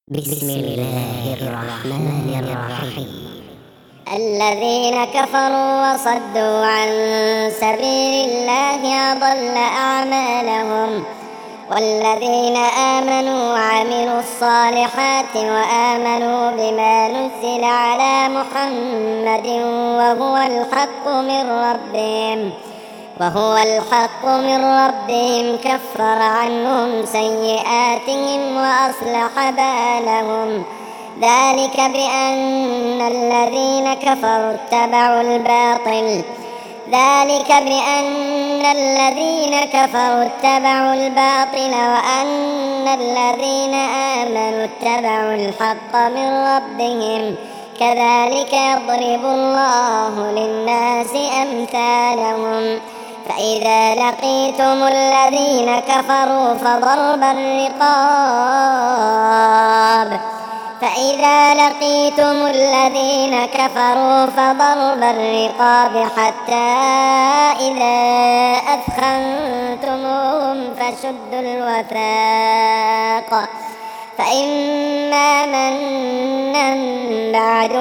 بسم الله الرحمن الرحيم. الذين كفروا وصدوا عن سبيل الله أضل أعمالهم، والذين آمنوا وعملوا الصالحات وآمنوا بما نزل على محمد وهو الحق من ربهم كفر عنهم سيئاتهم وأصلح بالهم. ذلك بأن الذين كفروا اتبعوا الباطل وأن الذين آمنوا اتبعوا الحق من ربهم. كذلك يضرب الله للناس أمثالهم. فإذا لقيتم الذين كفروا فضرب الرقاب حتى إذا أثخنتموهم فشدوا الوثاق، فإما منا بعد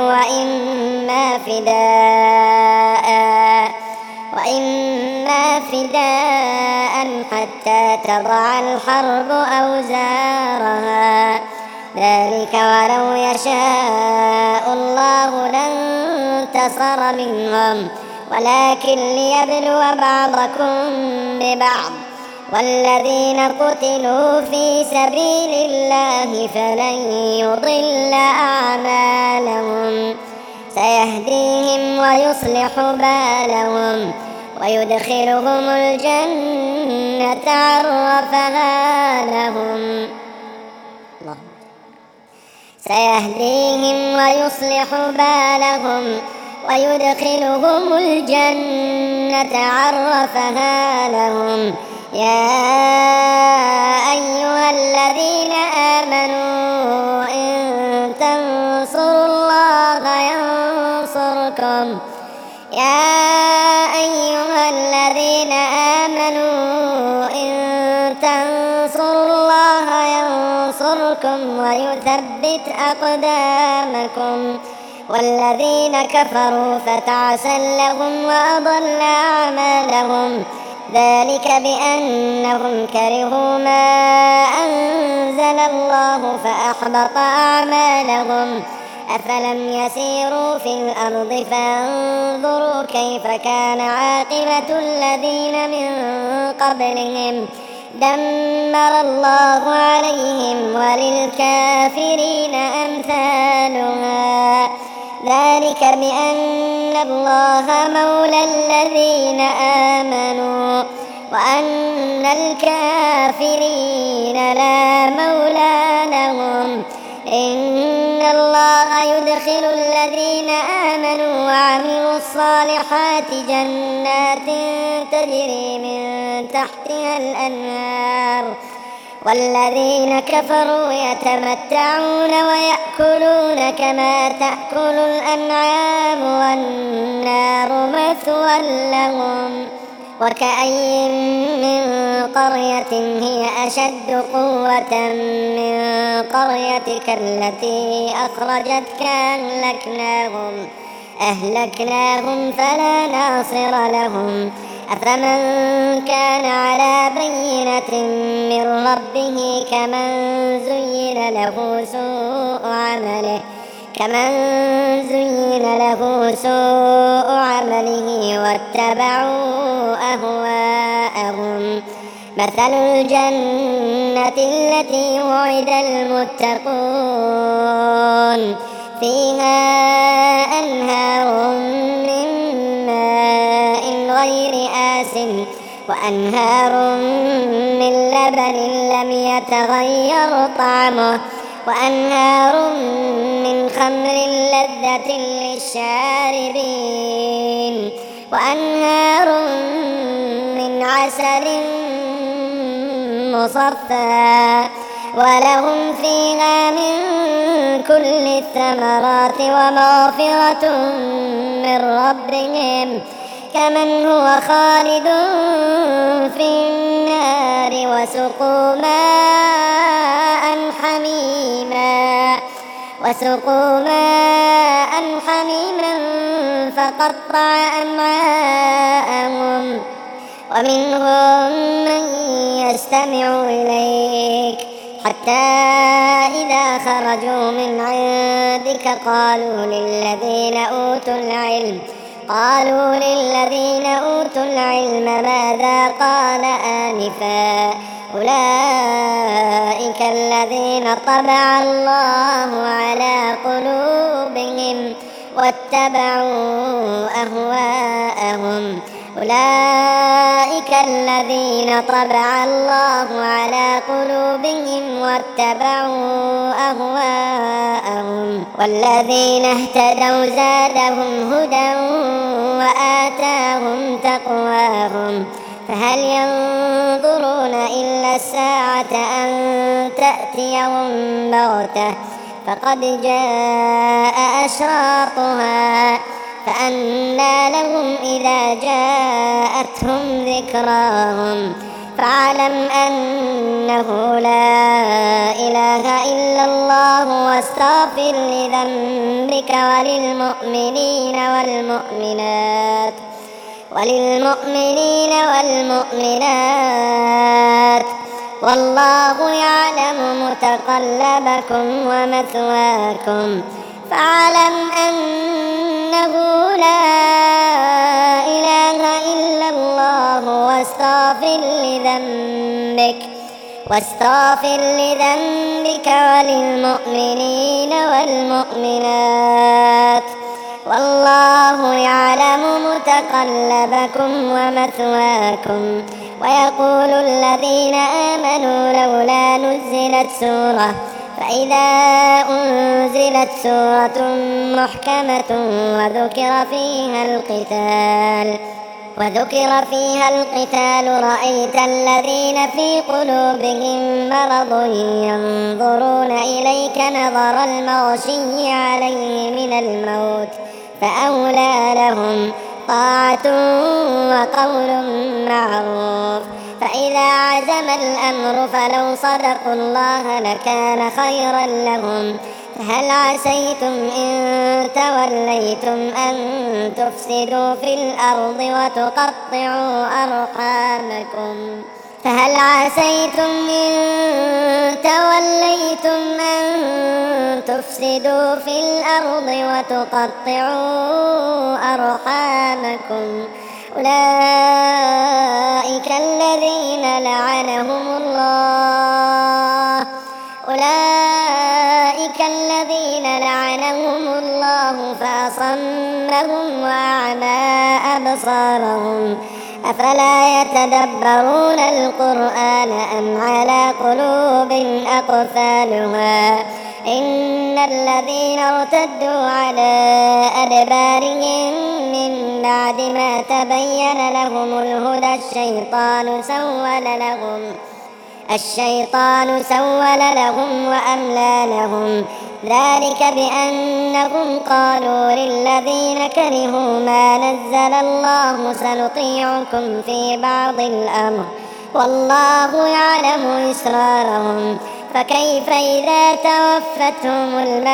وإما فداء حتى تضع الحرب أوزارها. ذلك ولو يشاء الله لانتصر منهم، ولكن ليبلو بعضكم ببعض. والذين قتلوا في سبيل الله فلن يضل أعمالهم، سيهديهم ويصلح بالهم ويدخلهم الجنة عرفها لهم. يا أيها الذين آمنوا إن تنصروا الله ينصركم ويثبت أقدامكم. والذين كفروا فتعسا لهم وأضل أعمالهم. ذلك بأنهم كرهوا ما أنزل الله فأحبط أعمالهم. أفلم يسيروا في الأرض فانظروا كيف كان عاقبة الذين من قبلهم. دمر الله عليهم وللكافرين أمثالها. ذلك بأن الله مولى الذين آمنوا وأن الكافرين لا مولى لهم. إن الله يدخل الذين آمنوا وعملوا الصالحات جنات تجري من تحتها الأنهار، والذين كفروا يتمتعون ويأكلون كما تأكل الأنعام والنار مثوى لهم. وكأين من قرية هي أشد قوة من قريتك التي أخرجتك أهلكناهم فلا ناصر لهم. أفمن كان على بينة من ربه كمن زين له سوء عمله واتبعوا أهواءهم. مثل الجنة التي وعد المتقون فيها أنهار من ماء غير آسن وأنهار من لبن لم يتغير طعمه وأنهار من خمر لذة للشاربين وأنهار من عسل مصفى ولهم فيها من كل الثمرات ومغفرة من ربهم كمن هو خالد في النار وسقوا ماء حميما وسقوا ماء حميما فقطع أمعاءهم ومنهم من يستمع إليك حتى إذا خرجوا من عندك قالوا للذين أوتوا العلم ماذا قال آنفا أولئك الذين طبع الله على قلوبهم واتبعوا أهواءهم أولئك الذين طبع الله على قلوبهم واتبعوا أهواءهم والذين اهتدوا زادهم هدى وآتاهم تقواهم فهل ينظرون إلا الساعة أن تأتيهم بغتة فقد جاء أشراطها فأنى لهم إذا جاءتهم ذكراهم فاعلم أنه لا إله إلا الله واستغفر لذنبك وللمؤمنين والمؤمنات والله يعلم متقلبكم ومثواكم فاعلم أنه لا إله إلا الله واستغفر لذنبك وللمؤمنين والمؤمنات والله يعلم متقلبكم ومثواكم ويقول الذين آمنوا لولا نزلت سورة فإذا أنزلت سورة محكمة وذكر فيها القتال رأيت الذين في قلوبهم مرض ينظرون إليك نظر المغشي عليه من الموت فأولى لهم طاعة وقول معروف فإذا عزم الأمر فلو صدقوا الله لكان خيرا لهم فهل عسيتم إن توليتم أن تفسدوا في الأرض وتقطعوا أرحامكم أولئك الذين لعنهم الله فأصمهم وأعمى أبصارهم أفلا يتدبرون القرآن أم على قلوب أقفالها إن الذين ارتدوا على أدبارهم من بعد ما تبين لهم الهدى الشيطان سول لهم وأملى لهم ذلك بأنهم قالوا للذين كرهوا ما نزل الله سنطيعكم في بعض الأمر والله يعلم إسرارهم فكيف إذا توفتهم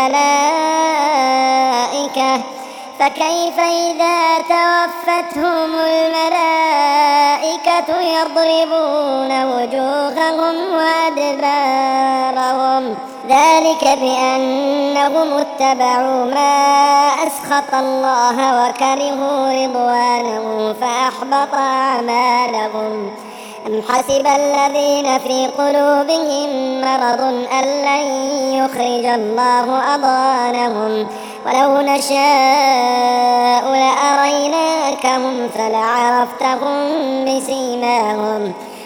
الملائكة يضربون وجوههم وأدبارهم ذلك بأنهم اتبعوا ما أسخط الله وكرهوا رضوانه فأحبط أعمالهم أم حسب الذين في قلوبهم مرض أن لن يخرج الله أضغانهم ولو نشاء لأريناكهم فلعرفتهم بسيماهم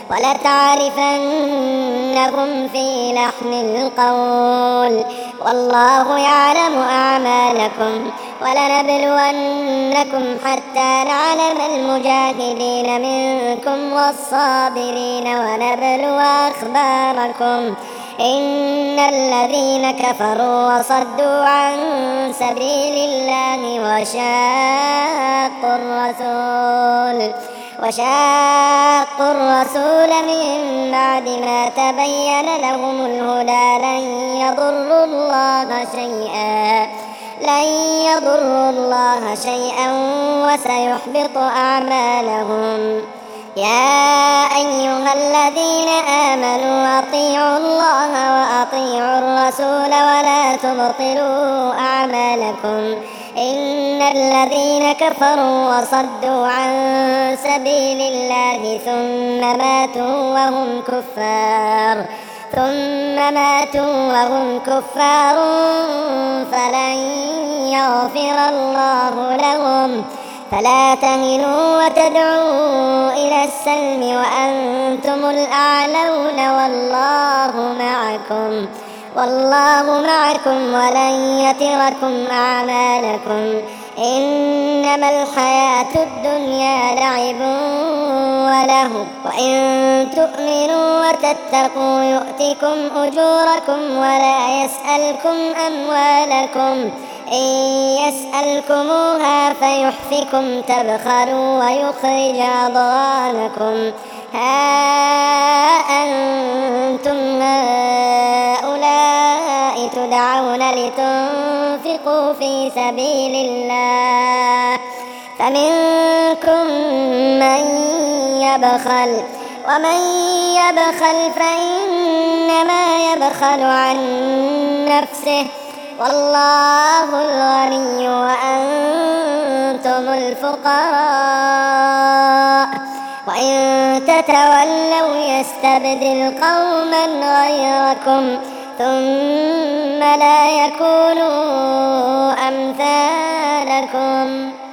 ولتعرفنهم في لحن القول والله يعلم أعمالكم ولنبلونكم حتى نعلم المجاهدين منكم والصابرين ونبلو أخباركم إن الذين كفروا وصدوا عن سبيل الله وشاقوا الرسول من بعد ما تبين لهم الهدى لن يضروا الله شيئا وسيحبط أعمالهم. يا أيها الذين آمنوا أطيعوا الله وأطيعوا الرسول ولا تبطلوا أعمالكم إن الذين كفروا وصدوا عن سبيل الله ثم ماتوا وهم كفار فلن يغفر الله لهم. فلا تهنوا وتدعوا إلى السلم وأنتم الأعلون والله معكم ولن يتركم أعمالكم. إنما الحياة الدنيا لعب ولهو وإن تؤمنوا وتتقوا يؤتكم أجوركم ولا يسألكم أموالكم إن يسألكموها فيحفكم تبخلوا ويخرج أضغانكم. ها أنتم هؤلاء تدعون لتنفقوا في سبيل الله فمنكم من يبخل ومن يبخل فإنما يبخل عن نفسه والله الغني وأنتم الفقراء وإن تتولوا يستبدل قوما غيركم ثم لا يكونوا أمثالكم.